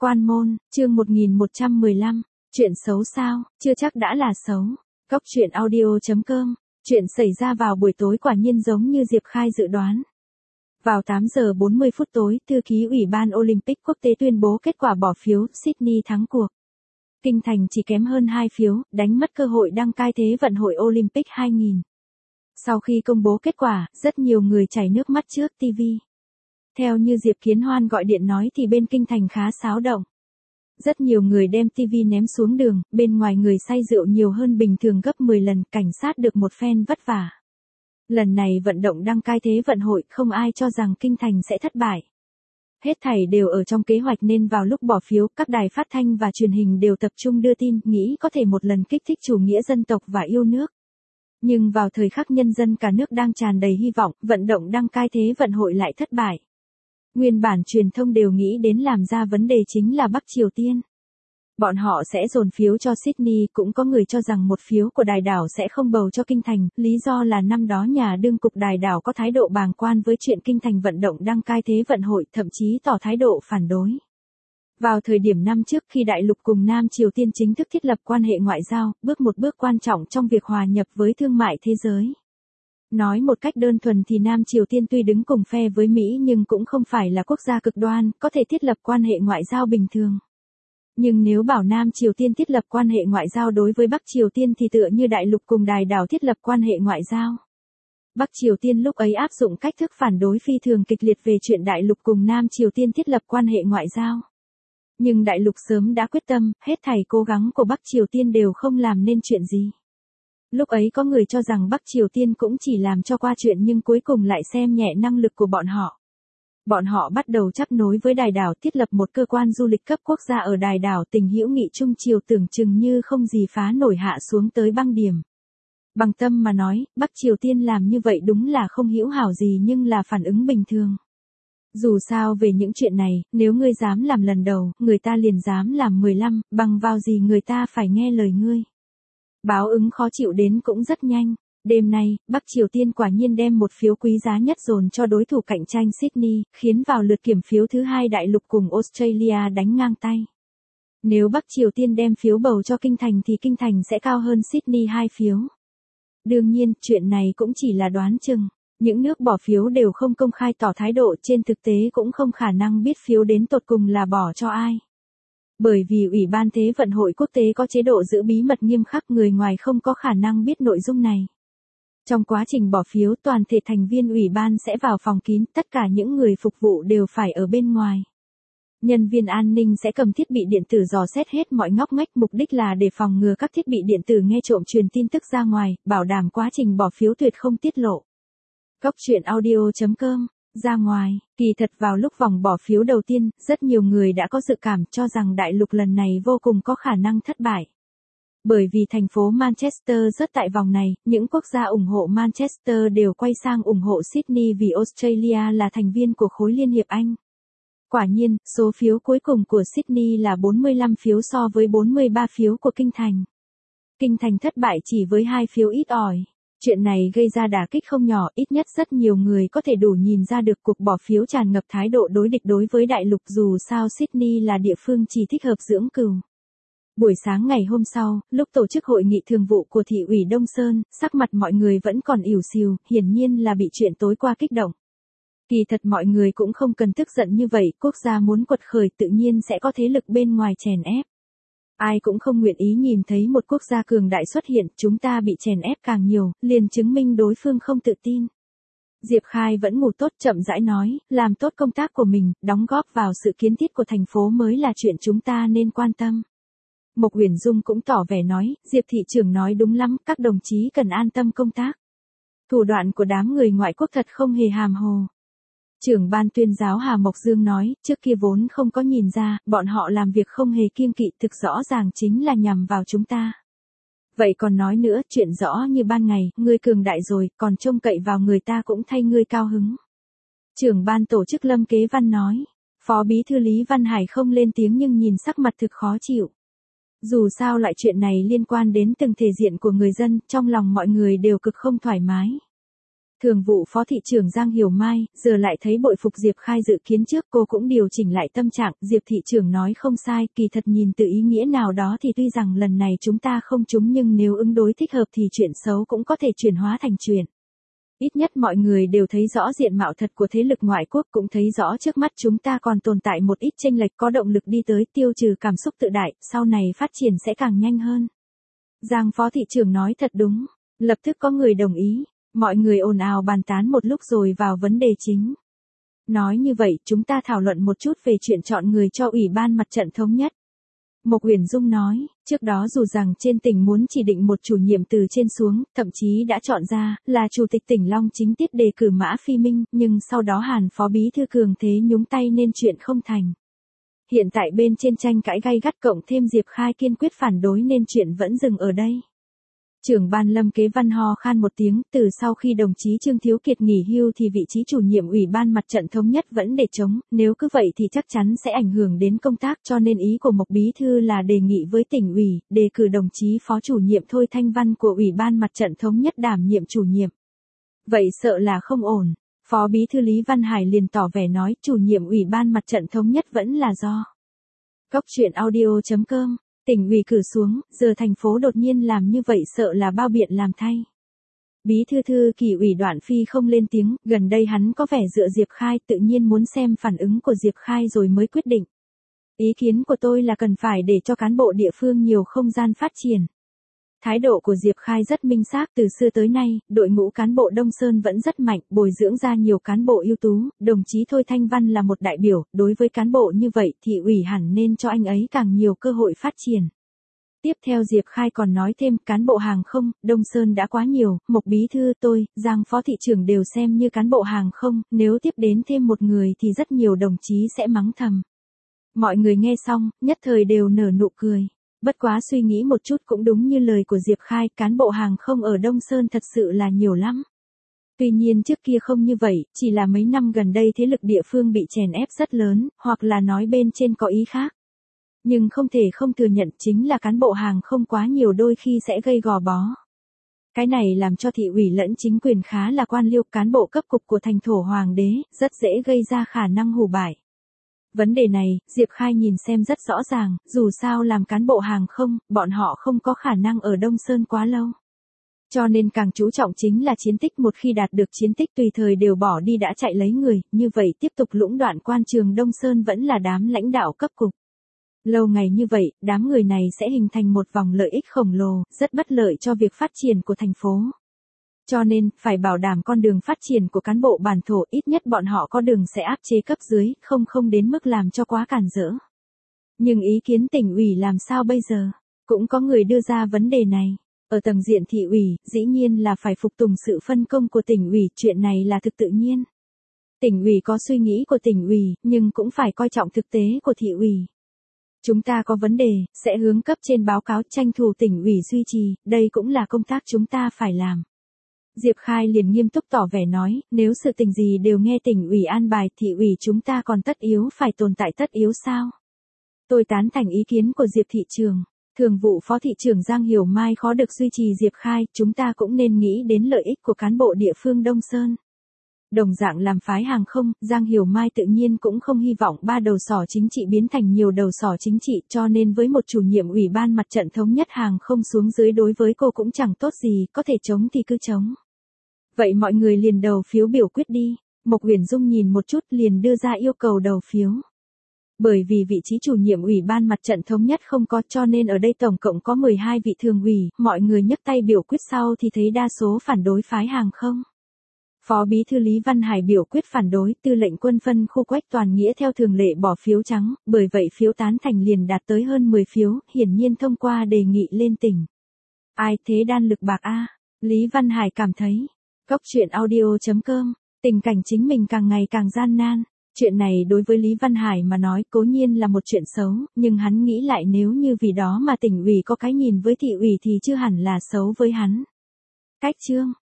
Quan môn, chương 1115, chuyện xấu sao, chưa chắc đã là xấu. Cóc truyện audio.com, chuyện xảy ra vào buổi tối quả nhiên giống như Diệp Khai dự đoán. Vào 8 giờ 40 phút tối, thư ký Ủy ban Olympic quốc tế tuyên bố kết quả bỏ phiếu, Sydney thắng cuộc. Kinh thành chỉ kém hơn 2 phiếu, đánh mất cơ hội đăng cai Thế vận hội Olympic 2000. Sau khi công bố kết quả, rất nhiều người chảy nước mắt trước TV. Theo như Diệp Kiến Hoan gọi điện nói thì bên kinh thành khá xáo động. Rất nhiều người đem TV ném xuống đường, bên ngoài người say rượu nhiều hơn bình thường gấp 10 lần, cảnh sát được một phen vất vả. Lần này vận động đăng cai Thế vận hội, không ai cho rằng kinh thành sẽ thất bại. Hết thảy đều ở trong kế hoạch nên vào lúc bỏ phiếu, các đài phát thanh và truyền hình đều tập trung đưa tin, nghĩ có thể một lần kích thích chủ nghĩa dân tộc và yêu nước. Nhưng vào thời khắc nhân dân cả nước đang tràn đầy hy vọng, vận động đăng cai Thế vận hội lại thất bại. Nguyên bản truyền thông đều nghĩ đến làm ra vấn đề chính là Bắc Triều Tiên. Bọn họ sẽ dồn phiếu cho Sydney, cũng có người cho rằng một phiếu của Đài đảo sẽ không bầu cho kinh thành, lý do là năm đó nhà đương cục Đài đảo có thái độ bàng quan với chuyện kinh thành vận động đăng cai Thế vận hội, thậm chí tỏ thái độ phản đối. Vào thời điểm năm trước khi Đại lục cùng Nam Triều Tiên chính thức thiết lập quan hệ ngoại giao, một bước quan trọng trong việc hòa nhập với thương mại thế giới. Nói một cách đơn thuần thì Nam Triều Tiên tuy đứng cùng phe với Mỹ nhưng cũng không phải là quốc gia cực đoan, có thể thiết lập quan hệ ngoại giao bình thường. Nhưng nếu bảo Nam Triều Tiên thiết lập quan hệ ngoại giao đối với Bắc Triều Tiên thì tựa như Đại lục cùng Đài đảo thiết lập quan hệ ngoại giao. Bắc Triều Tiên lúc ấy áp dụng cách thức phản đối phi thường kịch liệt về chuyện Đại lục cùng Nam Triều Tiên thiết lập quan hệ ngoại giao. Nhưng Đại lục sớm đã quyết tâm, hết thảy cố gắng của Bắc Triều Tiên đều không làm nên chuyện gì. Lúc ấy có người cho rằng Bắc Triều Tiên cũng chỉ làm cho qua chuyện nhưng cuối cùng lại xem nhẹ năng lực của bọn họ. Bọn họ bắt đầu chấp nối với Đài đảo, thiết lập một cơ quan du lịch cấp quốc gia ở Đài đảo, tình hữu nghị Trung Triều tưởng chừng như không gì phá nổi hạ xuống tới băng điểm. Bằng tâm mà nói, Bắc Triều Tiên làm như vậy đúng là không hữu hảo gì nhưng là phản ứng bình thường. Dù sao về những chuyện này, nếu ngươi dám làm lần đầu, người ta liền dám làm 15, bằng vào gì người ta phải nghe lời ngươi. Báo ứng khó chịu đến cũng rất nhanh. Đêm nay, Bắc Triều Tiên quả nhiên đem một phiếu quý giá nhất dồn cho đối thủ cạnh tranh Sydney, khiến vào lượt kiểm phiếu thứ hai Đại lục cùng Australia đánh ngang tay. Nếu Bắc Triều Tiên đem phiếu bầu cho kinh thành thì kinh thành sẽ cao hơn Sydney 2 phiếu. Đương nhiên, chuyện này cũng chỉ là đoán chừng. Những nước bỏ phiếu đều không công khai tỏ thái độ, trên thực tế cũng không khả năng biết phiếu đến tột cùng là bỏ cho ai. Bởi vì Ủy ban Thế vận hội quốc tế có chế độ giữ bí mật nghiêm khắc, người ngoài không có khả năng biết nội dung này. Trong quá trình bỏ phiếu, toàn thể thành viên ủy ban sẽ vào phòng kín, tất cả những người phục vụ đều phải ở bên ngoài. Nhân viên an ninh sẽ cầm thiết bị điện tử dò xét hết mọi ngóc ngách, mục đích là để phòng ngừa các thiết bị điện tử nghe trộm truyền tin tức ra ngoài, bảo đảm quá trình bỏ phiếu tuyệt không tiết lộ. Cóc truyện audio.com, ra ngoài, kỳ thật vào lúc vòng bỏ phiếu đầu tiên, rất nhiều người đã có dự cảm cho rằng đại lục lần này vô cùng có khả năng thất bại. Bởi vì thành phố Manchester rớt tại vòng này, những quốc gia ủng hộ Manchester đều quay sang ủng hộ Sydney vì Australia là thành viên của khối Liên hiệp Anh. Quả nhiên, số phiếu cuối cùng của Sydney là 45 phiếu so với 43 phiếu của Kinh thành. Kinh thành thất bại chỉ với 2 phiếu ít ỏi. Chuyện này gây ra đả kích không nhỏ, ít nhất rất nhiều người có thể đủ nhìn ra được cuộc bỏ phiếu tràn ngập thái độ đối địch đối với đại lục, dù sao Sydney là địa phương chỉ thích hợp dưỡng cừu. Buổi sáng ngày hôm sau, lúc tổ chức hội nghị thường vụ của thị ủy Đông Sơn, sắc mặt mọi người vẫn còn ỉu xìu, hiển nhiên là bị chuyện tối qua kích động. Kỳ thật mọi người cũng không cần tức giận như vậy, quốc gia muốn quật khởi tự nhiên sẽ có thế lực bên ngoài chèn ép. Ai cũng không nguyện ý nhìn thấy một quốc gia cường đại xuất hiện, chúng ta bị chèn ép càng nhiều, liền chứng minh đối phương không tự tin. Diệp Khai vẫn ngủ tốt, chậm rãi nói, làm tốt công tác của mình, đóng góp vào sự kiến thiết của thành phố mới là chuyện chúng ta nên quan tâm. Mộc Uyển Dung cũng tỏ vẻ nói, Diệp thị trưởng nói đúng lắm, các đồng chí cần an tâm công tác. Thủ đoạn của đám người ngoại quốc thật không hề hàm hồ. Trưởng ban tuyên giáo Hà Mộc Dương nói, trước kia vốn không có nhìn ra, bọn họ làm việc không hề kiêng kỵ, thực rõ ràng chính là nhằm vào chúng ta. Vậy còn nói nữa, chuyện rõ như ban ngày, ngươi cường đại rồi, còn trông cậy vào người ta cũng thay ngươi cao hứng. Trưởng ban tổ chức Lâm Kế Văn nói, Phó Bí thư Lý Văn Hải không lên tiếng nhưng nhìn sắc mặt thực khó chịu. Dù sao loại chuyện này liên quan đến từng thể diện của người dân, trong lòng mọi người đều cực không thoải mái. Thường vụ Phó Thị trưởng Giang Hiểu Mai, giờ lại thấy bội phục Diệp Khai dự kiến trước cô cũng điều chỉnh lại tâm trạng, Diệp Thị trưởng nói không sai, kỳ thật nhìn từ ý nghĩa nào đó thì tuy rằng lần này chúng ta không trúng nhưng nếu ứng đối thích hợp thì chuyện xấu cũng có thể chuyển hóa thành chuyện. Ít nhất mọi người đều thấy rõ diện mạo thật của thế lực ngoại quốc, cũng thấy rõ trước mắt chúng ta còn tồn tại một ít chênh lệch, có động lực đi tới, tiêu trừ cảm xúc tự đại, sau này phát triển sẽ càng nhanh hơn. Giang Phó Thị trưởng nói thật đúng, lập tức có người đồng ý, mọi người ồn ào bàn tán một lúc rồi vào vấn đề chính. Nói như vậy, chúng ta thảo luận một chút về chuyện chọn người cho Ủy ban Mặt trận Thống nhất. Mộc Uyển Dung nói, trước đó dù rằng trên tỉnh muốn chỉ định một chủ nhiệm từ trên xuống, thậm chí đã chọn ra, là Chủ tịch tỉnh Long Chính Tiết đề cử Mã Phi Minh, nhưng sau đó Hàn Phó Bí Thư cường thế nhúng tay nên chuyện không thành. Hiện tại bên trên tranh cãi gay gắt cộng thêm Diệp Khai kiên quyết phản đối nên chuyện vẫn dừng ở đây. Trưởng ban Lâm Kế Văn ho khan một tiếng, từ sau khi đồng chí Trương Thiếu Kiệt nghỉ hưu thì vị trí chủ nhiệm Ủy ban Mặt trận Thống nhất vẫn để trống, nếu cứ vậy thì chắc chắn sẽ ảnh hưởng đến công tác, cho nên ý của Mộc Bí Thư là đề nghị với tỉnh ủy, đề cử đồng chí Phó chủ nhiệm Thôi Thanh Văn của Ủy ban Mặt trận Thống nhất đảm nhiệm chủ nhiệm. Vậy sợ là không ổn. Phó Bí Thư Lý Văn Hải liền tỏ vẻ nói chủ nhiệm Ủy ban Mặt trận Thống nhất vẫn là do. Cóc truyện audio.com. Tỉnh ủy cử xuống, giờ thành phố đột nhiên làm như vậy sợ là bao biện làm thay. Bí thư thư kỷ ủy Đoạn Phi không lên tiếng, gần đây hắn có vẻ dựa Diệp Khai, tự nhiên muốn xem phản ứng của Diệp Khai rồi mới quyết định. Ý kiến của tôi là cần phải để cho cán bộ địa phương nhiều không gian phát triển. Thái độ của Diệp Khai rất minh xác, từ xưa tới nay, đội ngũ cán bộ Đông Sơn vẫn rất mạnh, bồi dưỡng ra nhiều cán bộ ưu tú, đồng chí Thôi Thanh Văn là một đại biểu, đối với cán bộ như vậy thì ủy hẳn nên cho anh ấy càng nhiều cơ hội phát triển. Tiếp theo Diệp Khai còn nói thêm, cán bộ hàng không, Đông Sơn đã quá nhiều, Mộc Bí Thư tôi, Giang Phó Thị trưởng đều xem như cán bộ hàng không, nếu tiếp đến thêm một người thì rất nhiều đồng chí sẽ mắng thầm. Mọi người nghe xong, nhất thời đều nở nụ cười. Bất quá suy nghĩ một chút cũng đúng như lời của Diệp Khai, cán bộ hàng không ở Đông Sơn thật sự là nhiều lắm. Tuy nhiên trước kia không như vậy, chỉ là mấy năm gần đây thế lực địa phương bị chèn ép rất lớn, hoặc là nói bên trên có ý khác. Nhưng không thể không thừa nhận chính là cán bộ hàng không quá nhiều đôi khi sẽ gây gò bó. Cái này làm cho thị ủy lẫn chính quyền khá là quan liêu, cán bộ cấp cục của thành thổ hoàng đế, rất dễ gây ra khả năng hủ bại. Vấn đề này, Diệp Khai nhìn xem rất rõ ràng, dù sao làm cán bộ hàng không, bọn họ không có khả năng ở Đông Sơn quá lâu. Cho nên càng chú trọng chính là chiến tích, một khi đạt được chiến tích tùy thời đều bỏ đi đã chạy lấy người, như vậy tiếp tục lũng đoạn quan trường Đông Sơn vẫn là đám lãnh đạo cấp cục. Lâu ngày như vậy, đám người này sẽ hình thành một vòng lợi ích khổng lồ, rất bất lợi cho việc phát triển của thành phố. Cho nên, phải bảo đảm con đường phát triển của cán bộ bản thổ, ít nhất bọn họ có đường sẽ áp chế cấp dưới, không đến mức làm cho quá cản rỡ. Nhưng ý kiến tỉnh ủy làm sao bây giờ? Cũng có người đưa ra vấn đề này. Ở tầng diện thị ủy, dĩ nhiên là phải phục tùng sự phân công của tỉnh ủy, chuyện này là thực tự nhiên. Tỉnh ủy có suy nghĩ của tỉnh ủy, nhưng cũng phải coi trọng thực tế của thị ủy. Chúng ta có vấn đề, sẽ hướng cấp trên báo cáo, tranh thủ tỉnh ủy duy trì, đây cũng là công tác chúng ta phải làm. Diệp Khai liền nghiêm túc tỏ vẻ nói, nếu sự tình gì đều nghe tỉnh ủy an bài, thị ủy chúng ta còn tất yếu phải tồn tại tất yếu sao? Tôi tán thành ý kiến của Diệp Thị trưởng. Thường vụ Phó Thị trưởng Giang Hiểu Mai khó được duy trì Diệp Khai, chúng ta cũng nên nghĩ đến lợi ích của cán bộ địa phương Đông Sơn. Đồng dạng làm phái hàng không, Giang Hiểu Mai tự nhiên cũng không hy vọng ba đầu sỏ chính trị biến thành nhiều đầu sỏ chính trị, cho nên với một chủ nhiệm Ủy ban Mặt trận Thống nhất hàng không xuống dưới đối với cô cũng chẳng tốt gì, có thể chống thì cứ chống. Vậy mọi người liền đầu phiếu biểu quyết đi. Mộc Uyển Dung nhìn một chút liền đưa ra yêu cầu đầu phiếu. Bởi vì vị trí chủ nhiệm Ủy ban Mặt trận Thống nhất không có, cho nên ở đây tổng cộng có 12 vị thường ủy, mọi người nhấc tay biểu quyết sau thì thấy đa số phản đối phái hàng không. Phó Bí Thư Lý Văn Hải biểu quyết phản đối, Tư lệnh quân phân khu Quách Toàn Nghĩa theo thường lệ bỏ phiếu trắng, bởi vậy phiếu tán thành liền đạt tới hơn 10 phiếu, hiển nhiên thông qua đề nghị lên tỉnh. Ai thế đan lực bạc a? Lý Văn Hải cảm thấy. Cóc truyện audio.com, tình cảnh chính mình càng ngày càng gian nan. Chuyện này đối với Lý Văn Hải mà nói cố nhiên là một chuyện xấu, nhưng hắn nghĩ lại nếu như vì đó mà tỉnh ủy có cái nhìn với thị ủy thì chưa hẳn là xấu với hắn. Cách chương